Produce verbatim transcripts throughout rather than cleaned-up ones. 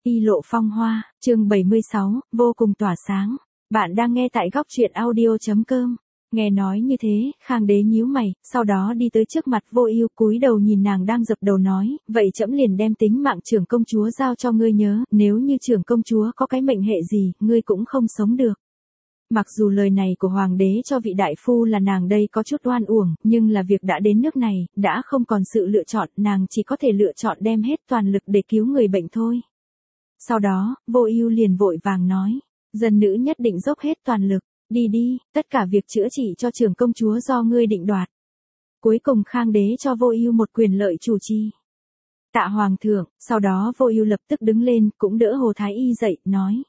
Y lộ phong hoa, chương bảy mươi sáu, vô cùng tỏa sáng. Bạn đang nghe tại góc truyện audio.com. Nghe nói như thế, Khang Đế nhíu mày, sau đó đi tới trước mặt Vô Ưu, cúi đầu nhìn nàng đang dập đầu nói, vậy trẫm liền đem tính mạng trưởng công chúa giao cho ngươi nhớ, nếu như trưởng công chúa có cái mệnh hệ gì, ngươi cũng không sống được. Mặc dù lời này của hoàng đế cho vị đại phu là nàng đây có chút oan uổng, nhưng là việc đã đến nước này, đã không còn sự lựa chọn, nàng chỉ có thể lựa chọn đem hết toàn lực để cứu người bệnh thôi. Sau đó, Vô Ưu liền vội vàng nói, dân nữ nhất định dốc hết toàn lực, đi đi, tất cả việc chữa trị cho trưởng công chúa do ngươi định đoạt. Cuối cùng Khang Đế cho Vô Ưu một quyền lợi chủ trì. Tạ hoàng thượng, sau đó Vô Ưu lập tức đứng lên, cũng đỡ Hồ Thái Y dậy, nói.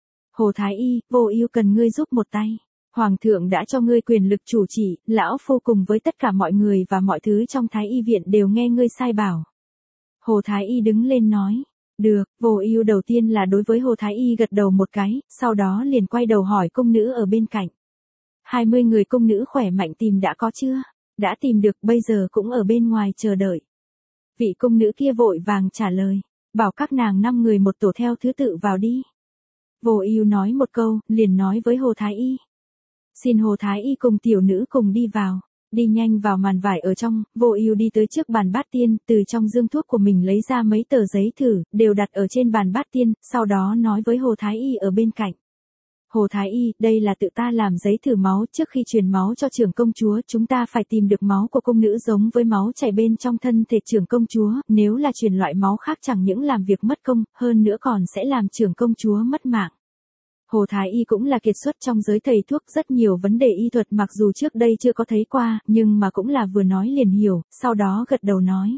Hồ Thái Y, Vô Ưu cần ngươi giúp một tay. Hoàng thượng đã cho ngươi quyền lực chủ trì, lão phu cùng với tất cả mọi người và mọi thứ trong Thái Y viện đều nghe ngươi sai bảo. Hồ Thái Y đứng lên nói. Được, Vô Ưu đầu tiên là đối với Hồ Thái Y gật đầu một cái, sau đó liền quay đầu hỏi cung nữ ở bên cạnh. hai mươi người cung nữ khỏe mạnh tìm đã có chưa? Đã tìm được, bây giờ cũng ở bên ngoài chờ đợi. Vị cung nữ kia vội vàng trả lời, bảo các nàng năm người một tổ theo thứ tự vào đi. Vô Ưu nói một câu, liền nói với Hồ Thái Y. Xin Hồ Thái Y cùng tiểu nữ cùng đi vào. Đi nhanh vào màn vải ở trong, Vô Ưu đi tới trước bàn bát tiên, từ trong dương thuốc của mình lấy ra mấy tờ giấy thử, đều đặt ở trên bàn bát tiên, sau đó nói với Hồ Thái Y ở bên cạnh. Hồ Thái Y, đây là tự ta làm giấy thử máu, trước khi truyền máu cho trưởng công chúa, chúng ta phải tìm được máu của cung nữ giống với máu chảy bên trong thân thể trưởng công chúa, nếu là truyền loại máu khác chẳng những làm việc mất công, hơn nữa còn sẽ làm trưởng công chúa mất mạng. Hồ Thái Y cũng là kiệt xuất trong giới thầy thuốc, rất nhiều vấn đề y thuật mặc dù trước đây chưa có thấy qua, nhưng mà cũng là vừa nói liền hiểu, sau đó gật đầu nói.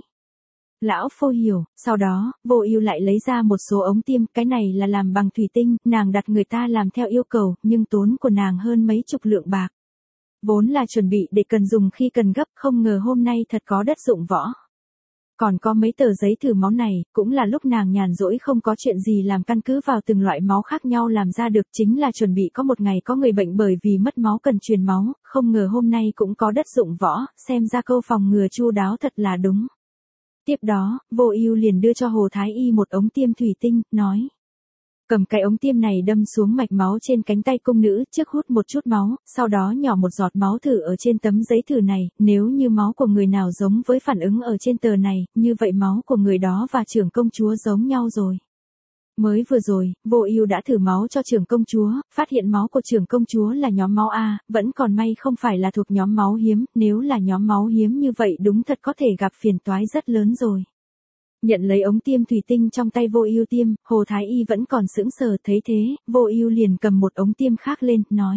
Lão phu hiểu, sau đó, Vô Ưu lại lấy ra một số ống tiêm, cái này là làm bằng thủy tinh, nàng đặt người ta làm theo yêu cầu, nhưng tốn của nàng hơn mấy chục lượng bạc. Vốn là chuẩn bị để cần dùng khi cần gấp, không ngờ hôm nay thật có đất dụng võ. Còn có mấy tờ giấy thử máu này, cũng là lúc nàng nhàn rỗi không có chuyện gì làm căn cứ vào từng loại máu khác nhau làm ra được, chính là chuẩn bị có một ngày có người bệnh bởi vì mất máu cần truyền máu, không ngờ hôm nay cũng có đất dụng võ, xem ra câu phòng ngừa chu đáo thật là đúng. Tiếp đó, Vô Ưu liền đưa cho Hồ Thái Y một ống tiêm thủy tinh, nói. Cầm cái ống tiêm này đâm xuống mạch máu trên cánh tay cung nữ, trước hút một chút máu, sau đó nhỏ một giọt máu thử ở trên tấm giấy thử này, nếu như máu của người nào giống với phản ứng ở trên tờ này, như vậy máu của người đó và trưởng công chúa giống nhau rồi. Mới vừa rồi, Vô Ưu đã thử máu cho trưởng công chúa, phát hiện máu của trưởng công chúa là nhóm máu A, vẫn còn may không phải là thuộc nhóm máu hiếm, nếu là nhóm máu hiếm như vậy đúng thật có thể gặp phiền toái rất lớn rồi. Nhận lấy ống tiêm thủy tinh trong tay Vô Ưu tiêm, Hồ Thái Y vẫn còn sững sờ, thấy thế, Vô Ưu liền cầm một ống tiêm khác lên, nói.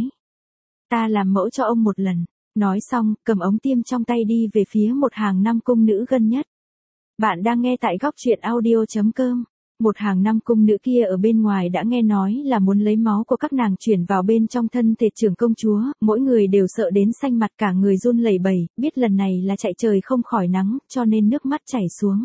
Ta làm mẫu cho ông một lần. Nói xong, cầm ống tiêm trong tay đi về phía một hàng năm cung nữ gần nhất. Bạn đang nghe tại góc truyện audio.com. Một hàng năm cung nữ kia ở bên ngoài đã nghe nói là muốn lấy máu của các nàng chuyển vào bên trong thân thể trưởng công chúa, mỗi người đều sợ đến xanh mặt cả người run lẩy bẩy, biết lần này là chạy trời không khỏi nắng, cho nên nước mắt chảy xuống.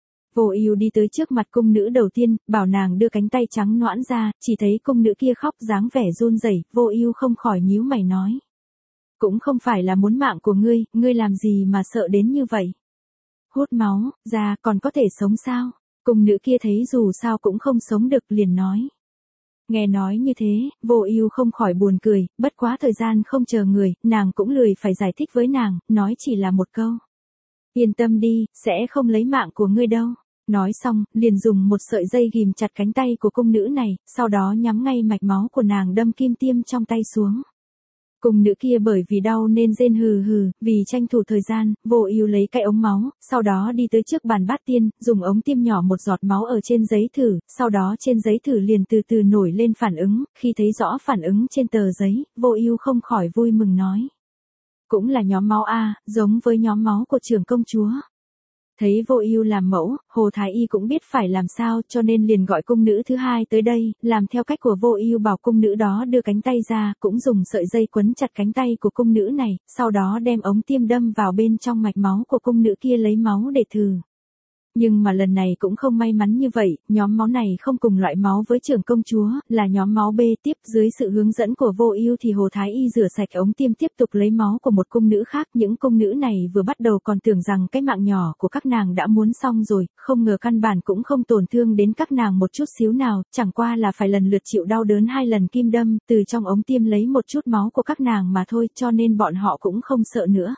Vô Ưu đi tới trước mặt cung nữ đầu tiên, bảo nàng đưa cánh tay trắng nõn ra, chỉ thấy cung nữ kia khóc dáng vẻ run rẩy, Vô Ưu không khỏi nhíu mày nói. Cũng không phải là muốn mạng của ngươi, ngươi làm gì mà sợ đến như vậy? Hút máu, ra, còn có thể sống sao? Cung nữ kia thấy dù sao cũng không sống được liền nói. Nghe nói như thế, Vô Ưu không khỏi buồn cười, bất quá thời gian không chờ người, nàng cũng lười phải giải thích với nàng, nói chỉ là một câu. Yên tâm đi, sẽ không lấy mạng của ngươi đâu. Nói xong, liền dùng một sợi dây ghìm chặt cánh tay của cung nữ này, sau đó nhắm ngay mạch máu của nàng đâm kim tiêm trong tay xuống. Cung nữ kia bởi vì đau nên rên hừ hừ, vì tranh thủ thời gian, Vô Ưu lấy cái ống máu, sau đó đi tới trước bàn bát tiên, dùng ống tiêm nhỏ một giọt máu ở trên giấy thử, sau đó trên giấy thử liền từ từ nổi lên phản ứng, khi thấy rõ phản ứng trên tờ giấy, Vô Ưu không khỏi vui mừng nói. Cũng là nhóm máu A, giống với nhóm máu của trưởng công chúa. Thấy Vô Ưu làm mẫu, Hồ Thái Y cũng biết phải làm sao, cho nên liền gọi cung nữ thứ hai tới đây, làm theo cách của Vô Ưu, bảo cung nữ đó đưa cánh tay ra, cũng dùng sợi dây quấn chặt cánh tay của cung nữ này, sau đó đem ống tiêm đâm vào bên trong mạch máu của cung nữ kia lấy máu để thử. Nhưng mà lần này cũng không may mắn như vậy, nhóm máu này không cùng loại máu với trưởng công chúa, là nhóm máu B. Tiếp dưới sự hướng dẫn của Vô Ưu thì Hồ Thái Y rửa sạch ống tiêm tiếp tục lấy máu của một cung nữ khác. Những cung nữ này vừa bắt đầu còn tưởng rằng cái mạng nhỏ của các nàng đã muốn xong rồi, không ngờ căn bản cũng không tổn thương đến các nàng một chút xíu nào, chẳng qua là phải lần lượt chịu đau đớn hai lần kim đâm, từ trong ống tiêm lấy một chút máu của các nàng mà thôi, cho nên bọn họ cũng không sợ nữa.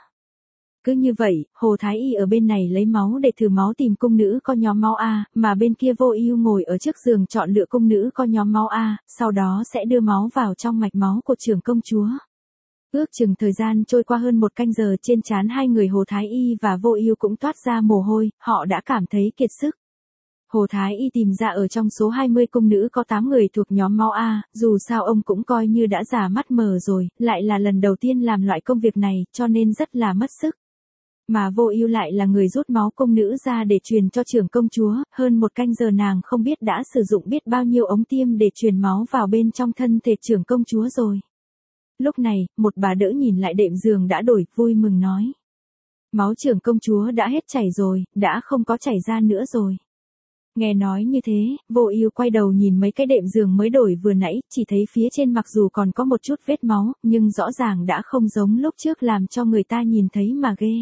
Cứ như vậy, Hồ Thái Y ở bên này lấy máu để thử máu tìm cung nữ có nhóm máu A, mà bên kia Vô Ưu ngồi ở trước giường chọn lựa cung nữ có nhóm máu A, sau đó sẽ đưa máu vào trong mạch máu của trưởng công chúa. Ước chừng thời gian trôi qua hơn một canh giờ, trên trán hai người Hồ Thái Y và Vô Ưu cũng toát ra mồ hôi, họ đã cảm thấy kiệt sức. Hồ Thái Y tìm ra ở trong số hai mươi cung nữ có tám người thuộc nhóm máu A, dù sao ông cũng coi như đã già mắt mờ rồi, lại là lần đầu tiên làm loại công việc này, cho nên rất là mất sức. Mà Vô Ưu lại là người rút máu cung nữ ra để truyền cho trưởng công chúa, hơn một canh giờ nàng không biết đã sử dụng biết bao nhiêu ống tiêm để truyền máu vào bên trong thân thể trưởng công chúa rồi. Lúc này, một bà đỡ nhìn lại đệm giường đã đổi, vui mừng nói. Máu trưởng công chúa đã hết chảy rồi, đã không có chảy ra nữa rồi. Nghe nói như thế, Vô Ưu quay đầu nhìn mấy cái đệm giường mới đổi vừa nãy, chỉ thấy phía trên mặc dù còn có một chút vết máu, nhưng rõ ràng đã không giống lúc trước làm cho người ta nhìn thấy mà ghê.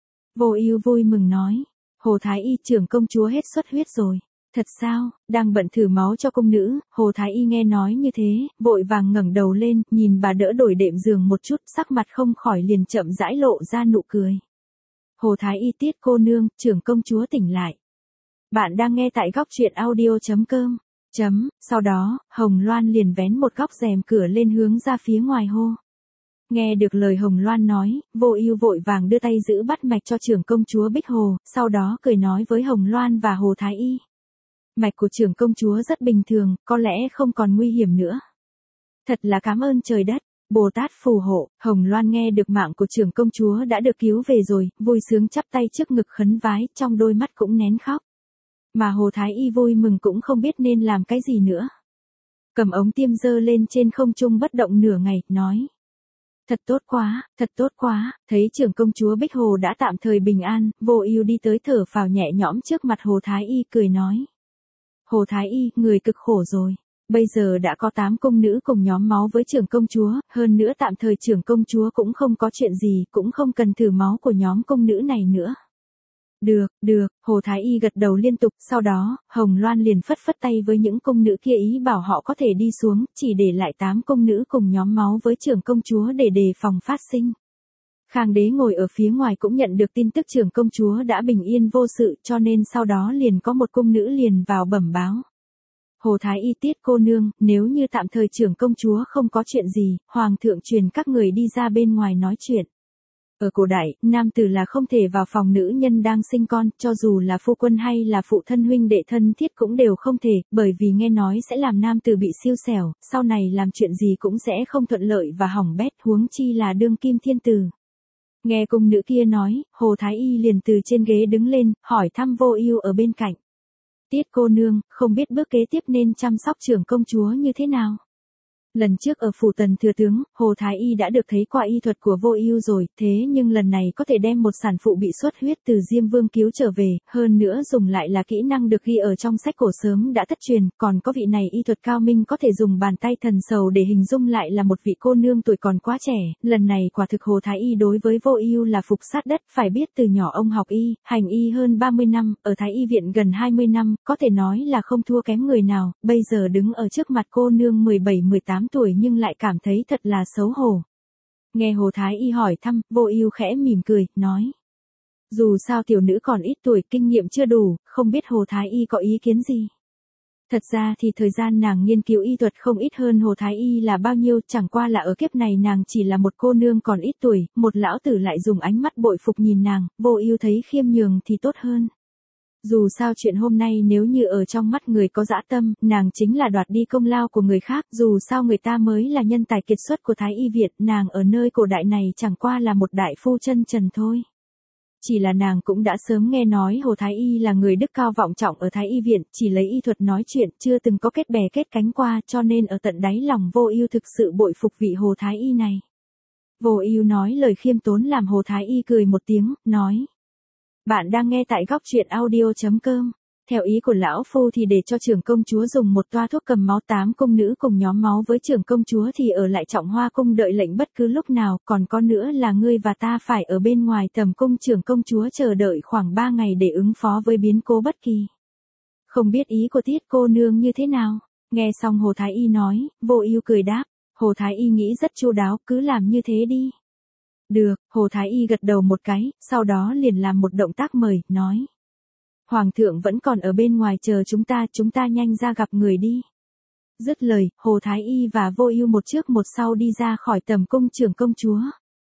Vô Ưu vui mừng nói, Hồ Thái Y trưởng công chúa hết xuất huyết rồi. Thật sao? Đang bận thử máu cho cung nữ, Hồ Thái Y nghe nói như thế, vội vàng ngẩng đầu lên, nhìn bà đỡ đổi đệm giường một chút, sắc mặt không khỏi liền chậm rãi lộ ra nụ cười. Hồ Thái Y Tiết cô nương, trưởng công chúa tỉnh lại. Bạn đang nghe tại góc truyện audio chấm com. Chấm, sau đó, Hồng Loan liền vén một góc rèm cửa lên hướng ra phía ngoài hô. Nghe được lời Hồng Loan nói, Vô Ưu vội vàng đưa tay giữ bắt mạch cho trưởng công chúa Bích Hồ, sau đó cười nói với Hồng Loan và Hồ Thái Y. Mạch của trưởng công chúa rất bình thường, có lẽ không còn nguy hiểm nữa. Thật là cảm ơn trời đất, Bồ Tát phù hộ. Hồng Loan nghe được mạng của trưởng công chúa đã được cứu về rồi, vui sướng chắp tay trước ngực khấn vái, trong đôi mắt cũng nén khóc. Mà Hồ Thái Y vui mừng cũng không biết nên làm cái gì nữa. Cầm ống tiêm giơ lên trên không trung bất động nửa ngày, nói. Thật tốt quá, thật tốt quá, thấy trưởng công chúa Bích Hồ đã tạm thời bình an, Vô Ưu đi tới thở phào nhẹ nhõm trước mặt Hồ Thái Y cười nói. Hồ Thái Y, người cực khổ rồi. Bây giờ đã có tám cung nữ cùng nhóm máu với trưởng công chúa, hơn nữa tạm thời trưởng công chúa cũng không có chuyện gì, cũng không cần thử máu của nhóm cung nữ này nữa. Được, được, Hồ Thái Y gật đầu liên tục, sau đó, Hồng Loan liền phất phất tay với những cung nữ kia ý bảo họ có thể đi xuống, chỉ để lại tám cung nữ cùng nhóm máu với trưởng công chúa để đề phòng phát sinh. Khang đế ngồi ở phía ngoài cũng nhận được tin tức trưởng công chúa đã bình yên vô sự, cho nên sau đó liền có một cung nữ liền vào bẩm báo. Hồ Thái Y Tiết cô nương, nếu như tạm thời trưởng công chúa không có chuyện gì, Hoàng thượng truyền các người đi ra bên ngoài nói chuyện. Ở cổ đại, nam tử là không thể vào phòng nữ nhân đang sinh con, cho dù là phu quân hay là phụ thân huynh đệ thân thiết cũng đều không thể, bởi vì nghe nói sẽ làm nam tử bị siêu xẻo, sau này làm chuyện gì cũng sẽ không thuận lợi và hỏng bét, huống chi là đương kim thiên tử. Nghe cung nữ kia nói, Hồ Thái Y liền từ trên ghế đứng lên, hỏi thăm Vô Ưu ở bên cạnh. Tiết cô nương, không biết bước kế tiếp nên chăm sóc trưởng công chúa như thế nào? Lần trước ở phủ Tần thừa tướng, Hồ Thái Y đã được thấy qua y thuật của Vô Ưu rồi, thế nhưng lần này có thể đem một sản phụ bị xuất huyết từ Diêm Vương cứu trở về, hơn nữa dùng lại là kỹ năng được ghi ở trong sách cổ sớm đã thất truyền, còn có vị này y thuật cao minh có thể dùng bàn tay thần sầu để hình dung lại là một vị cô nương tuổi còn quá trẻ, lần này quả thực Hồ Thái Y đối với Vô Ưu là phục sát đất, phải biết từ nhỏ ông học y, hành y hơn ba mươi năm, ở Thái Y viện gần hai mươi năm, có thể nói là không thua kém người nào, bây giờ đứng ở trước mặt cô nương mười bảy mười tám tuổi nhưng lại cảm thấy thật là xấu hổ. Nghe Hồ Thái Y hỏi thăm, Vô Ưu khẽ mỉm cười, nói. Dù sao tiểu nữ còn ít tuổi, kinh nghiệm chưa đủ, không biết Hồ Thái Y có ý kiến gì. Thật ra thì thời gian nàng nghiên cứu y thuật không ít hơn Hồ Thái Y là bao nhiêu, chẳng qua là ở kiếp này nàng chỉ là một cô nương còn ít tuổi, một lão tử lại dùng ánh mắt bội phục nhìn nàng, Vô Ưu thấy khiêm nhường thì tốt hơn. Dù sao chuyện hôm nay nếu như ở trong mắt người có dã tâm, nàng chính là đoạt đi công lao của người khác, dù sao người ta mới là nhân tài kiệt xuất của Thái Y Việt, nàng ở nơi cổ đại này chẳng qua là một đại phu chân trần thôi. Chỉ là nàng cũng đã sớm nghe nói Hồ Thái Y là người đức cao vọng trọng ở Thái Y Viện, chỉ lấy y thuật nói chuyện, chưa từng có kết bè kết cánh qua, cho nên ở tận đáy lòng Vô Ưu thực sự bội phục vị Hồ Thái Y này. Vô Ưu nói lời khiêm tốn làm Hồ Thái Y cười một tiếng, nói. Bạn đang nghe tại góc truyện audio chấm com. Theo ý của lão phu thì để cho trưởng công chúa dùng một toa thuốc cầm máu tám cung nữ cùng nhóm máu với trưởng công chúa thì ở lại Trọng Hoa cung đợi lệnh bất cứ lúc nào, còn có nữa là ngươi và ta phải ở bên ngoài tầm cung trưởng công chúa chờ đợi khoảng ba ngày để ứng phó với biến cố bất kỳ. Không biết ý của Tiết cô nương như thế nào? Nghe xong Hồ Thái Y nói, Vô Ưu cười đáp, Hồ Thái Y nghĩ rất chu đáo, cứ làm như thế đi. Được, Hồ Thái Y gật đầu một cái, sau đó liền làm một động tác mời, nói. Hoàng thượng vẫn còn ở bên ngoài chờ chúng ta, chúng ta nhanh ra gặp người đi. Dứt lời, Hồ Thái Y và Vô Ưu một trước một sau đi ra khỏi tầm cung trưởng công chúa.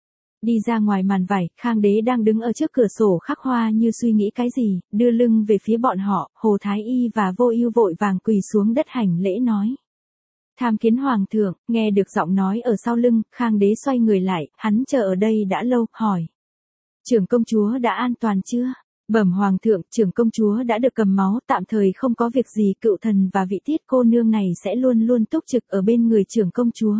Đi ra ngoài màn vải, Khang Đế đang đứng ở trước cửa sổ khắc hoa như suy nghĩ cái gì, đưa lưng về phía bọn họ, Hồ Thái Y và Vô Ưu vội vàng quỳ xuống đất hành lễ nói. Tham kiến Hoàng thượng, nghe được giọng nói ở sau lưng, Khang Đế xoay người lại, hắn chờ ở đây đã lâu, hỏi. Trưởng công chúa đã an toàn chưa? Bẩm Hoàng thượng, trưởng công chúa đã được cầm máu, tạm thời không có việc gì, cựu thần và vị Tiết cô nương này sẽ luôn luôn túc trực ở bên người trưởng công chúa.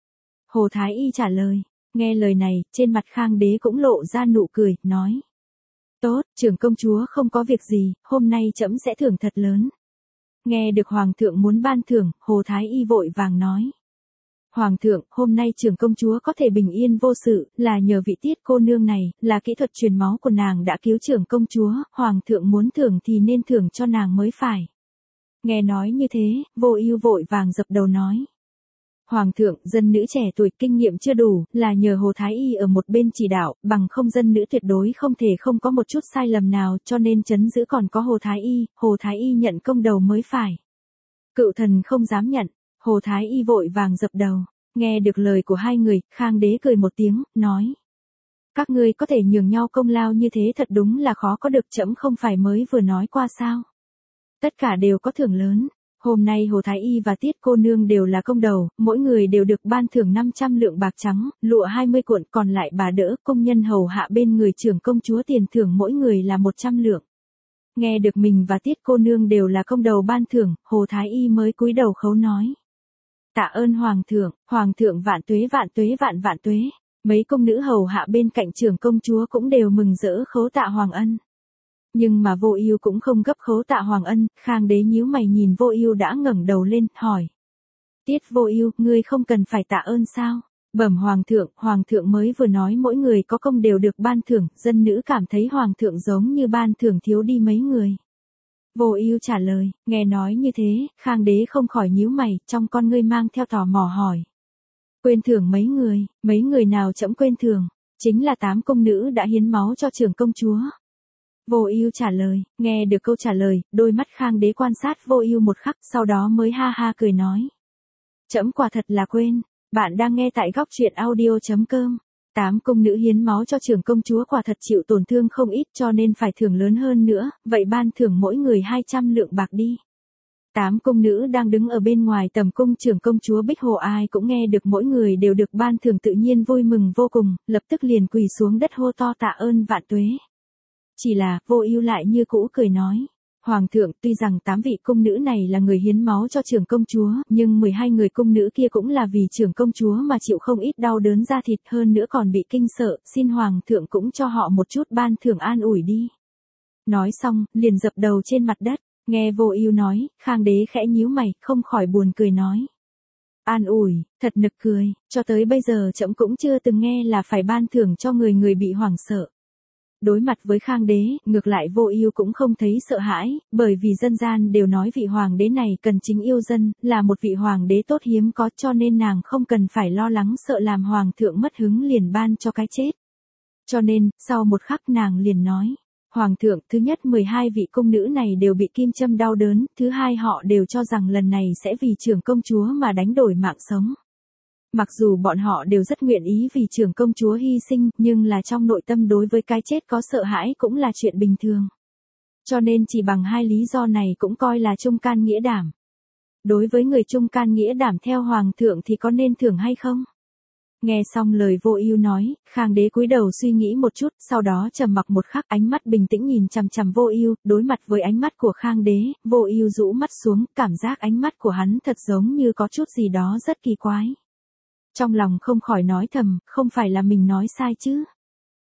Hồ Thái Y trả lời, nghe lời này, trên mặt Khang Đế cũng lộ ra nụ cười, nói. Tốt, trưởng công chúa không có việc gì, hôm nay trẫm sẽ thưởng thật lớn. Nghe được Hoàng thượng muốn ban thưởng, Hồ Thái Y vội vàng nói. Hoàng thượng, hôm nay trưởng công chúa có thể bình yên vô sự, là nhờ vị Tiết cô nương này, là kỹ thuật truyền máu của nàng đã cứu trưởng công chúa, Hoàng thượng muốn thưởng thì nên thưởng cho nàng mới phải. Nghe nói như thế, Vô Ưu vội vàng dập đầu nói. Hoàng thượng, dân nữ trẻ tuổi kinh nghiệm chưa đủ, là nhờ Hồ Thái Y ở một bên chỉ đạo, bằng không dân nữ tuyệt đối không thể không có một chút sai lầm nào, cho nên trấn giữ còn có Hồ Thái Y, Hồ Thái Y nhận công đầu mới phải. Cựu thần không dám nhận, Hồ Thái Y vội vàng dập đầu, nghe được lời của hai người, Khang Đế cười một tiếng, nói. Các ngươi có thể nhường nhau công lao như thế thật đúng là khó có được, trẫm không phải mới vừa nói qua sao. Tất cả đều có thưởng lớn. Hôm nay Hồ Thái Y và Tiết cô nương đều là công đầu, mỗi người đều được ban thưởng năm trăm lượng bạc trắng, lụa hai mươi cuộn, còn lại bà đỡ, công nhân hầu hạ bên người trưởng công chúa tiền thưởng mỗi người là một trăm lượng. Nghe được mình và Tiết cô nương đều là công đầu ban thưởng, Hồ Thái Y mới cúi đầu khấu nói. Tạ ơn Hoàng thượng, Hoàng thượng vạn tuế vạn tuế vạn vạn tuế. Mấy công nữ hầu hạ bên cạnh trưởng công chúa cũng đều mừng rỡ khấu tạ Hoàng ân. Nhưng mà Vô Ưu cũng không gấp khấu tạ Hoàng ân, Khang Đế nhíu mày nhìn Vô Ưu đã ngẩng đầu lên, hỏi. Tiết Vô Ưu, ngươi không cần phải tạ ơn sao? Bẩm Hoàng thượng, Hoàng thượng mới vừa nói mỗi người có công đều được ban thưởng, dân nữ cảm thấy Hoàng thượng giống như ban thưởng thiếu đi mấy người. Vô Ưu trả lời, nghe nói như thế, Khang Đế không khỏi nhíu mày, trong con ngươi mang theo tò mò hỏi. Quên thưởng mấy người, mấy người nào trẫm quên thưởng? Chính là tám công nữ đã hiến máu cho trưởng công chúa. Vô Ưu trả lời, nghe được câu trả lời, đôi mắt Khang Đế quan sát Vô Ưu một khắc, sau đó mới ha ha cười nói. Trẫm quả thật là quên, bạn đang nghe tại góc truyện audio chấm com. Tám công nữ hiến máu cho trưởng công chúa quả thật chịu tổn thương không ít cho nên phải thưởng lớn hơn nữa, vậy ban thưởng mỗi người hai trăm lượng bạc đi. Tám công nữ đang đứng ở bên ngoài tầm cung trưởng công chúa Bích Hồ ai cũng nghe được mỗi người đều được ban thưởng tự nhiên vui mừng vô cùng, lập tức liền quỳ xuống đất hô to tạ ơn vạn tuế. Chỉ là, Vô Ưu lại như cũ cười nói. Hoàng thượng, tuy rằng tám vị cung nữ này là người hiến máu cho trưởng công chúa, nhưng mười hai người cung nữ kia cũng là vì trưởng công chúa mà chịu không ít đau đớn da thịt hơn nữa còn bị kinh sợ, xin Hoàng thượng cũng cho họ một chút ban thưởng an ủi đi. Nói xong, liền dập đầu trên mặt đất, nghe Vô Ưu nói, Khang Đế khẽ nhíu mày, không khỏi buồn cười nói. An ủi, thật nực cười, cho tới bây giờ trẫm cũng chưa từng nghe là phải ban thưởng cho người người bị hoảng sợ. Đối mặt với Khang Đế, ngược lại Vô Ưu cũng không thấy sợ hãi, bởi vì dân gian đều nói vị hoàng đế này cần chính yêu dân, là một vị hoàng đế tốt hiếm có cho nên nàng không cần phải lo lắng sợ làm hoàng thượng mất hứng liền ban cho cái chết. Cho nên, sau một khắc nàng liền nói, Hoàng thượng, thứ nhất mười hai vị cung nữ này đều bị kim châm đau đớn, thứ hai họ đều cho rằng lần này sẽ vì trưởng công chúa mà đánh đổi mạng sống. Mặc dù bọn họ đều rất nguyện ý vì trưởng công chúa hy sinh, nhưng là trong nội tâm đối với cái chết có sợ hãi cũng là chuyện bình thường. Cho nên chỉ bằng hai lý do này cũng coi là trung can nghĩa đảm. Đối với người trung can nghĩa đảm theo Hoàng thượng thì có nên thưởng hay không? Nghe xong lời Vô Ưu nói, Khang Đế cúi đầu suy nghĩ một chút, sau đó trầm mặc một khắc, ánh mắt bình tĩnh nhìn chằm chằm Vô Ưu, đối mặt với ánh mắt của Khang Đế, Vô Ưu rũ mắt xuống, cảm giác ánh mắt của hắn thật giống như có chút gì đó rất kỳ quái. Trong lòng không khỏi nói thầm, không phải là mình nói sai chứ?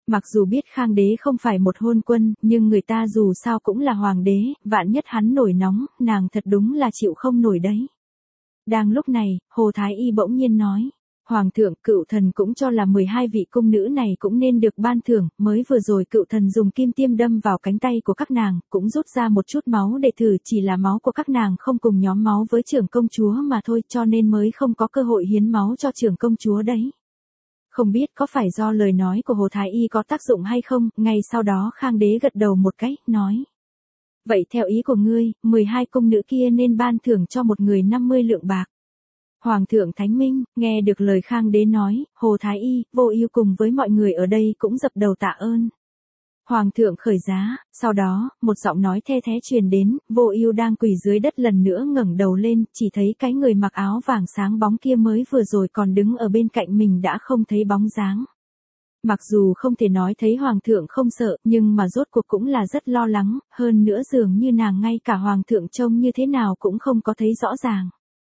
Mặc dù biết Khang đế không phải một hôn quân, nhưng người ta dù sao cũng là hoàng đế, vạn nhất hắn nổi nóng, nàng thật đúng là chịu không nổi đấy. Đang lúc này, Hồ Thái Y bỗng nhiên nói. Hoàng thượng, cựu thần cũng cho là mười hai vị cung nữ này cũng nên được ban thưởng, mới vừa rồi cựu thần dùng kim tiêm đâm vào cánh tay của các nàng, cũng rút ra một chút máu để thử, chỉ là máu của các nàng không cùng nhóm máu với trưởng công chúa mà thôi, cho nên mới không có cơ hội hiến máu cho trưởng công chúa đấy. Không biết có phải do lời nói của Hồ Thái Y có tác dụng hay không, ngay sau đó Khang đế gật đầu một cái, nói. Vậy theo ý của ngươi, mười hai cung nữ kia nên ban thưởng cho một người năm mươi lượng bạc. Hoàng thượng Thánh Minh, nghe được lời Khang đế nói, Hồ Thái Y, Vô Ưu cùng với mọi người ở đây cũng dập đầu tạ ơn. Hoàng thượng khởi giá, sau đó, một giọng nói the thé truyền đến, Vô Ưu đang quỳ dưới đất lần nữa ngẩng đầu lên, chỉ thấy cái người mặc áo vàng sáng bóng kia mới vừa rồi còn đứng ở bên cạnh mình đã không thấy bóng dáng. Mặc dù không thể nói thấy Hoàng thượng không sợ, nhưng mà rốt cuộc cũng là rất lo lắng, hơn nữa dường như nàng ngay cả Hoàng thượng trông như thế nào cũng không có thấy rõ ràng.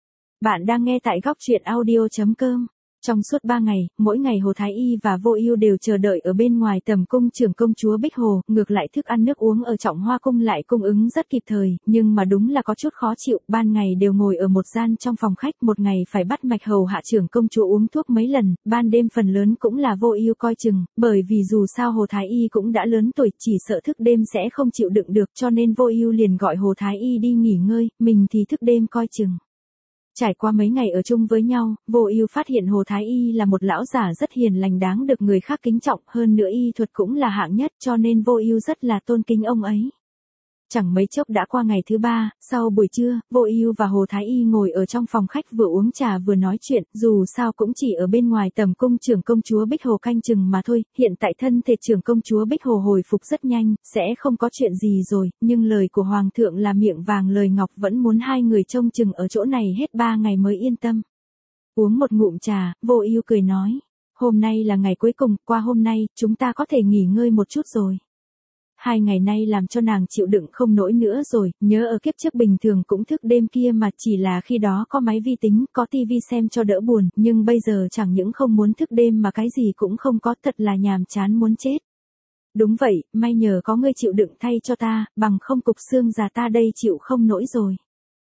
Bạn đang nghe tại góc truyện audio chấm com. Trong suốt ba ngày, mỗi ngày Hồ Thái Y và Vô Ưu đều chờ đợi ở bên ngoài tầm cung trưởng công chúa Bích Hồ, ngược lại thức ăn nước uống ở Trọng Hoa cung lại cung ứng rất kịp thời, nhưng mà đúng là có chút khó chịu, ban ngày đều ngồi ở một gian trong phòng khách, một ngày phải bắt mạch hầu hạ trưởng công chúa uống thuốc mấy lần, ban đêm phần lớn cũng là Vô Ưu coi chừng, bởi vì dù sao Hồ Thái Y cũng đã lớn tuổi, chỉ sợ thức đêm sẽ không chịu đựng được, cho nên Vô Ưu liền gọi Hồ Thái Y đi nghỉ ngơi, mình thì thức đêm coi chừng. Trải qua mấy ngày ở chung với nhau, Vô Ưu phát hiện Hồ Thái Y là một lão giả rất hiền lành đáng được người khác kính trọng, hơn nữa y thuật cũng là hạng nhất, cho nên Vô Ưu rất là tôn kính ông ấy. Chẳng mấy chốc đã qua ngày thứ ba, sau buổi trưa, Vô Ưu và Hồ Thái Y ngồi ở trong phòng khách vừa uống trà vừa nói chuyện, dù sao cũng chỉ ở bên ngoài tầm cung trưởng công chúa Bích Hồ canh chừng mà thôi, hiện tại thân thể trưởng công chúa Bích Hồ hồi phục rất nhanh, sẽ không có chuyện gì rồi, nhưng lời của Hoàng thượng là miệng vàng lời ngọc vẫn muốn hai người trông chừng ở chỗ này hết ba ngày mới yên tâm. Uống một ngụm trà, Vô Ưu cười nói, hôm nay là ngày cuối cùng, qua hôm nay, chúng ta có thể nghỉ ngơi một chút rồi. Hai ngày nay làm cho nàng chịu đựng không nổi nữa rồi, nhớ ở kiếp trước bình thường cũng thức đêm kia mà chỉ là khi đó có máy vi tính, có tivi xem cho đỡ buồn, nhưng bây giờ chẳng những không muốn thức đêm mà cái gì cũng không có, thật là nhàm chán muốn chết. Đúng vậy, may nhờ có ngươi chịu đựng thay cho ta, bằng không cục xương già ta đây chịu không nổi rồi.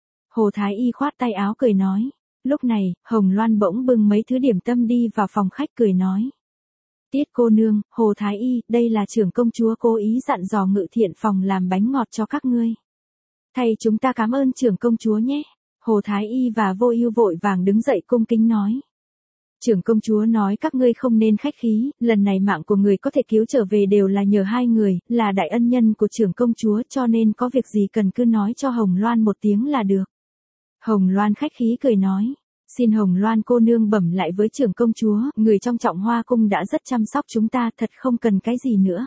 Hồ Thái Y khoát tay áo cười nói. Lúc này, Hồng Loan bỗng bưng mấy thứ điểm tâm đi vào phòng khách cười nói. Tiết cô nương, Hồ Thái Y, đây là trưởng công chúa cố ý dặn dò Ngự Thiện phòng làm bánh ngọt cho các ngươi. Thầy chúng ta cảm ơn trưởng công chúa nhé. Hồ Thái Y và Vô Ưu vội vàng đứng dậy cung kính nói. Trưởng công chúa nói các ngươi không nên khách khí, lần này mạng của người có thể cứu trở về đều là nhờ hai người, là đại ân nhân của trưởng công chúa, cho nên có việc gì cần cứ nói cho Hồng Loan một tiếng là được. Hồng Loan khách khí cười nói. Xin Hồng Loan cô nương bẩm lại với trưởng công chúa, người trong Trọng Hoa cung đã rất chăm sóc chúng ta, thật không cần cái gì nữa.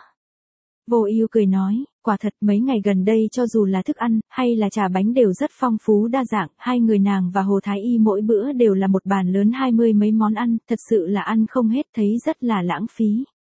Vô Ưu cười nói, quả thật mấy ngày gần đây cho dù là thức ăn, hay là trà bánh đều rất phong phú đa dạng, hai người nàng và Hồ Thái Y mỗi bữa đều là một bàn lớn hai mươi mấy món ăn, thật sự là ăn không hết, thấy rất là lãng phí.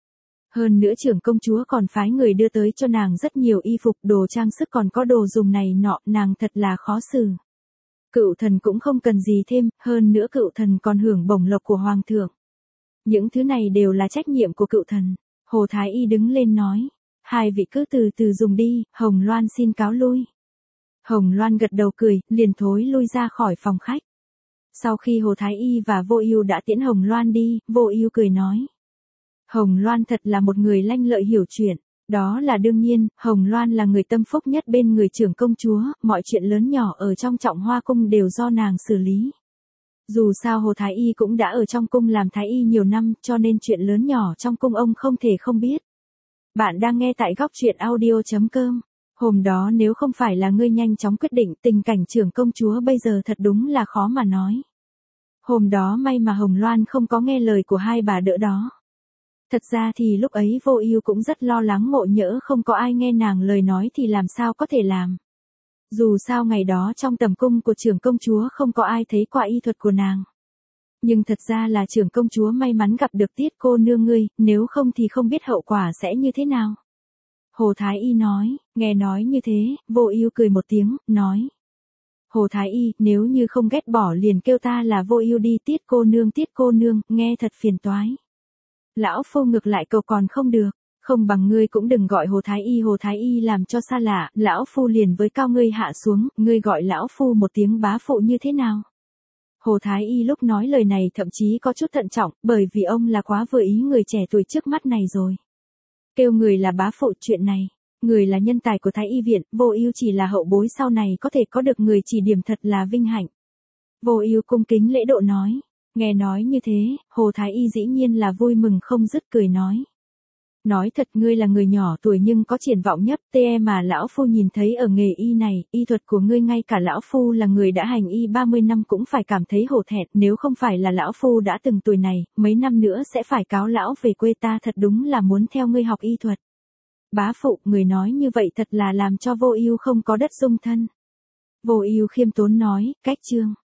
Hơn nữa trưởng công chúa còn phái người đưa tới cho nàng rất nhiều y phục, đồ trang sức còn có đồ dùng này nọ, nàng thật là khó xử. Cựu thần cũng không cần gì thêm, hơn nữa cựu thần còn hưởng bổng lộc của Hoàng thượng. Những thứ này đều là trách nhiệm của cựu thần. Hồ Thái Y đứng lên nói. Hai vị cứ từ từ dùng đi, Hồng Loan xin cáo lui. Hồng Loan gật đầu cười, liền thối lui ra khỏi phòng khách. Sau khi Hồ Thái Y và Vô Ưu đã tiễn Hồng Loan đi, Vô Ưu cười nói. Hồng Loan thật là một người lanh lợi hiểu chuyện. Đó là đương nhiên, Hồng Loan là người tâm phúc nhất bên người trưởng công chúa, mọi chuyện lớn nhỏ ở trong Trọng Hoa cung đều do nàng xử lý. Dù sao Hồ Thái Y cũng đã ở trong cung làm Thái Y nhiều năm, cho nên chuyện lớn nhỏ trong cung ông không thể không biết. Bạn đang nghe tại góc truyện audio chấm com. Hôm đó nếu không phải là ngươi nhanh chóng quyết định, tình cảnh trưởng công chúa bây giờ thật đúng là khó mà nói. Hôm đó may mà Hồng Loan không có nghe lời của hai bà đỡ đó. Thật ra thì lúc ấy Vô Ưu cũng rất lo lắng ngộ nhỡ không có ai nghe nàng lời nói thì làm sao có thể làm. Dù sao ngày đó trong tầm cung của trưởng công chúa không có ai thấy qua y thuật của nàng. Nhưng thật ra là trưởng công chúa may mắn gặp được Tiết cô nương ngươi, nếu không thì không biết hậu quả sẽ như thế nào. Hồ Thái Y nói, nghe nói như thế, Vô Ưu cười một tiếng, nói. Hồ Thái Y, nếu như không ghét bỏ liền kêu ta là Vô Ưu đi, Tiết cô nương Tiết cô nương, nghe thật phiền toái. Lão phu ngược lại cầu còn không được. Không bằng ngươi cũng đừng gọi Hồ Thái Y, Hồ Thái Y làm cho xa lạ, lão phu liền với cao ngươi hạ xuống, ngươi gọi lão phu một tiếng bá phụ như thế nào? Hồ Thái Y lúc nói lời này thậm chí có chút thận trọng, bởi vì ông là quá vừa ý người trẻ tuổi trước mắt này rồi. Kêu người là bá phụ chuyện này, người là nhân tài của Thái Y viện, Vô Ưu chỉ là hậu bối sau này có thể có được người chỉ điểm thật là vinh hạnh. Vô Ưu cung kính lễ độ nói, nghe nói như thế, Hồ Thái Y dĩ nhiên là vui mừng không dứt cười nói. Nói thật ngươi là người nhỏ tuổi nhưng có triển vọng nhất, tê mà lão phu nhìn thấy ở nghề y này, y thuật của ngươi ngay cả lão phu là người đã hành y ba mươi năm cũng phải cảm thấy hổ thẹn, nếu không phải là lão phu đã từng tuổi này, mấy năm nữa sẽ phải cáo lão về quê ta, thật đúng là muốn theo ngươi học y thuật. Bá phụ, người nói như vậy thật là làm cho Vô Ưu không có đất dung thân. Vô Ưu khiêm tốn nói, cách chương.